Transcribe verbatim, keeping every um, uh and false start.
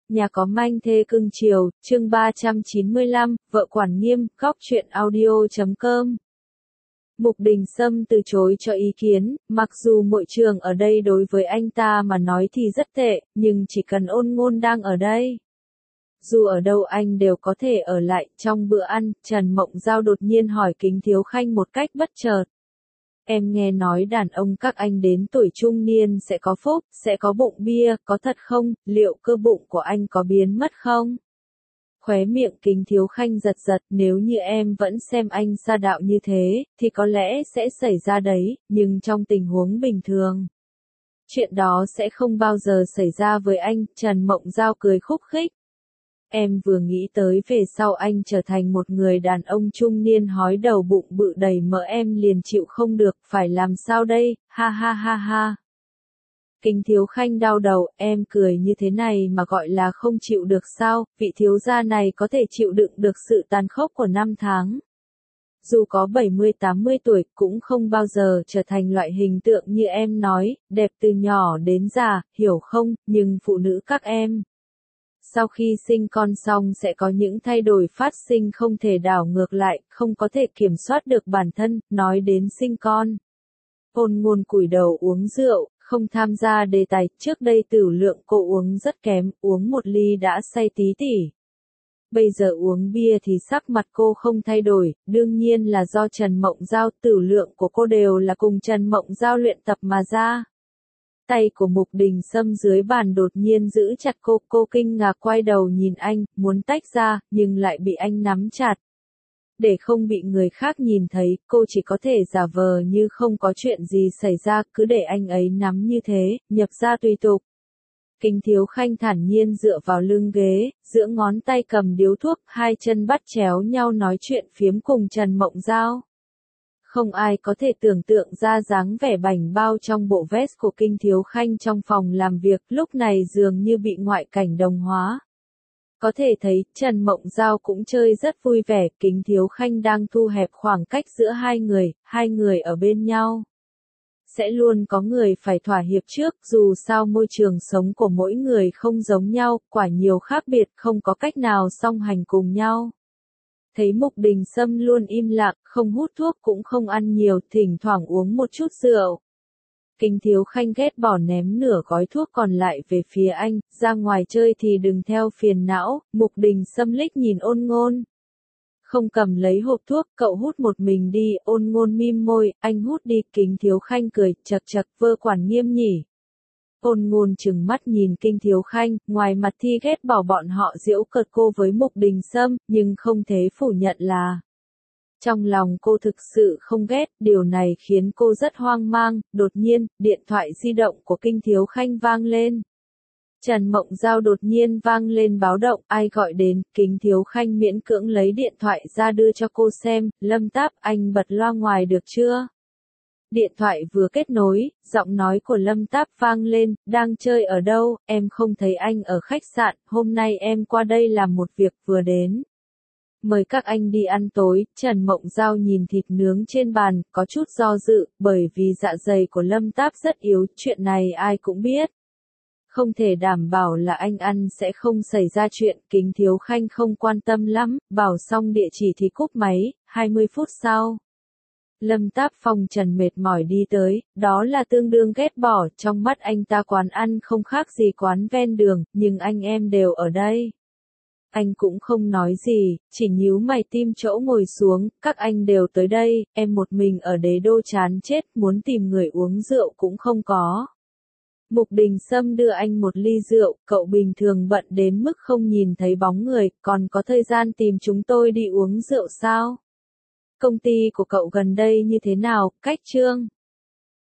Nhà có manh thê cưng chiều, chương ba trăm chín mươi lăm, vợ quản nghiêm, góc truyện audio chấm com. Mục Đình Sâm từ chối cho ý kiến, mặc dù môi trường ở đây đối với anh ta mà nói thì rất tệ, nhưng chỉ cần Ôn Ngôn đang ở đây. Dù ở đâu anh đều có thể ở lại. Trong bữa ăn, Trần Mộng Giao đột nhiên hỏi Kính Thiếu Khanh một cách bất chợt. Em nghe nói đàn ông các anh đến tuổi trung niên sẽ có phúc, sẽ có bụng bia, có thật không, liệu cơ bụng của anh có biến mất không? Khóe miệng Kính Thiếu Khanh giật giật, nếu như em vẫn xem anh sa đạo như thế, thì có lẽ sẽ xảy ra đấy, nhưng trong tình huống bình thường. Chuyện đó sẽ không bao giờ xảy ra với anh, Trần Mộng Giao cười khúc khích. Em vừa nghĩ tới về sau anh trở thành một người đàn ông trung niên hói đầu bụng bự đầy mỡ em liền chịu không được, phải làm sao đây, ha ha ha ha. Kính Thiếu Khanh đau đầu, em cười như thế này mà gọi là không chịu được sao, vị thiếu gia này có thể chịu đựng được sự tàn khốc của năm tháng. Dù có bảy mươi tám mươi tuổi cũng không bao giờ trở thành loại hình tượng như em nói, đẹp từ nhỏ đến già, hiểu không, nhưng phụ nữ các em. Sau khi sinh con xong sẽ có những thay đổi phát sinh không thể đảo ngược lại, không có thể kiểm soát được bản thân, nói đến sinh con. Ôn Ngôn cúi đầu uống rượu, không tham gia đề tài, trước đây tửu lượng cô uống rất kém, uống một ly đã say tí tỉ. Bây giờ uống bia thì sắc mặt cô không thay đổi, đương nhiên là do Trần Mộng Giao, tửu lượng của cô đều là cùng Trần Mộng Giao luyện tập mà ra. Tay của Mục Đình Sâm dưới bàn đột nhiên giữ chặt cô, cô kinh ngạc quay đầu nhìn anh, muốn tách ra, nhưng lại bị anh nắm chặt. Để không bị người khác nhìn thấy, cô chỉ có thể giả vờ như không có chuyện gì xảy ra, cứ để anh ấy nắm như thế, nhập ra tùy tục. Kính Thiếu Khanh thản nhiên dựa vào lưng ghế, giữa ngón tay cầm điếu thuốc, hai chân bắt chéo nhau nói chuyện phiếm cùng Trần Mộng Giao. Không ai có thể tưởng tượng ra dáng vẻ bảnh bao trong bộ vest của Kính Thiếu Khanh trong phòng làm việc, lúc này dường như bị ngoại cảnh đồng hóa. Có thể thấy, Trần Mộng Giao cũng chơi rất vui vẻ, Kính Thiếu Khanh đang thu hẹp khoảng cách giữa hai người, hai người ở bên nhau. Sẽ luôn có người phải thỏa hiệp trước, dù sao môi trường sống của mỗi người không giống nhau, quả nhiều khác biệt, không có cách nào song hành cùng nhau. Thấy Mục Đình Sâm luôn im lặng, không hút thuốc cũng không ăn nhiều, thỉnh thoảng uống một chút rượu. Kính Thiếu Khanh ghét bỏ ném nửa gói thuốc còn lại về phía anh, ra ngoài chơi thì đừng theo phiền não. Mục Đình Sâm liếc nhìn Ôn Ngôn. Không cầm lấy hộp thuốc, cậu hút một mình đi. Ôn Ngôn mím môi, anh hút đi. Kính Thiếu Khanh cười, chật chật, vơ quản nghiêm nhỉ. Ôn Ngôn trừng mắt nhìn Kính Thiếu Khanh, ngoài mặt thì ghét bỏ bọn họ giễu cợt cô với Mục Đình Sâm, nhưng không thể phủ nhận là. Trong lòng cô thực sự không ghét, điều này khiến cô rất hoang mang. Đột nhiên, điện thoại di động của Kính Thiếu Khanh vang lên. Trần Mộng Giao đột nhiên vang lên báo động, ai gọi đến. Kính Thiếu Khanh miễn cưỡng lấy điện thoại ra đưa cho cô xem, Lâm Táp, anh bật loa ngoài được chưa? Điện thoại vừa kết nối, giọng nói của Lâm Táp vang lên, đang chơi ở đâu, em không thấy anh ở khách sạn, hôm nay em qua đây làm một việc vừa đến. Mời các anh đi ăn tối. Trần Mộng Giao nhìn thịt nướng trên bàn, có chút do dự, bởi vì dạ dày của Lâm Táp rất yếu, chuyện này ai cũng biết. Không thể đảm bảo là anh ăn sẽ không xảy ra chuyện, Kính Thiếu Khanh không quan tâm lắm, bảo xong địa chỉ thì cúp máy. Hai mươi phút sau. Lâm Táp phong trần mệt mỏi đi tới, đó là tương đương ghét bỏ, trong mắt anh ta quán ăn không khác gì quán ven đường, nhưng anh em đều ở đây. Anh cũng không nói gì, chỉ nhíu mày tim chỗ ngồi xuống, các anh đều tới đây, em một mình ở đế đô chán chết, muốn tìm người uống rượu cũng không có. Mục Đình Sâm đưa anh một ly rượu, cậu bình thường bận đến mức không nhìn thấy bóng người, còn có thời gian tìm chúng tôi đi uống rượu sao? Công ty của cậu gần đây như thế nào, cách chương?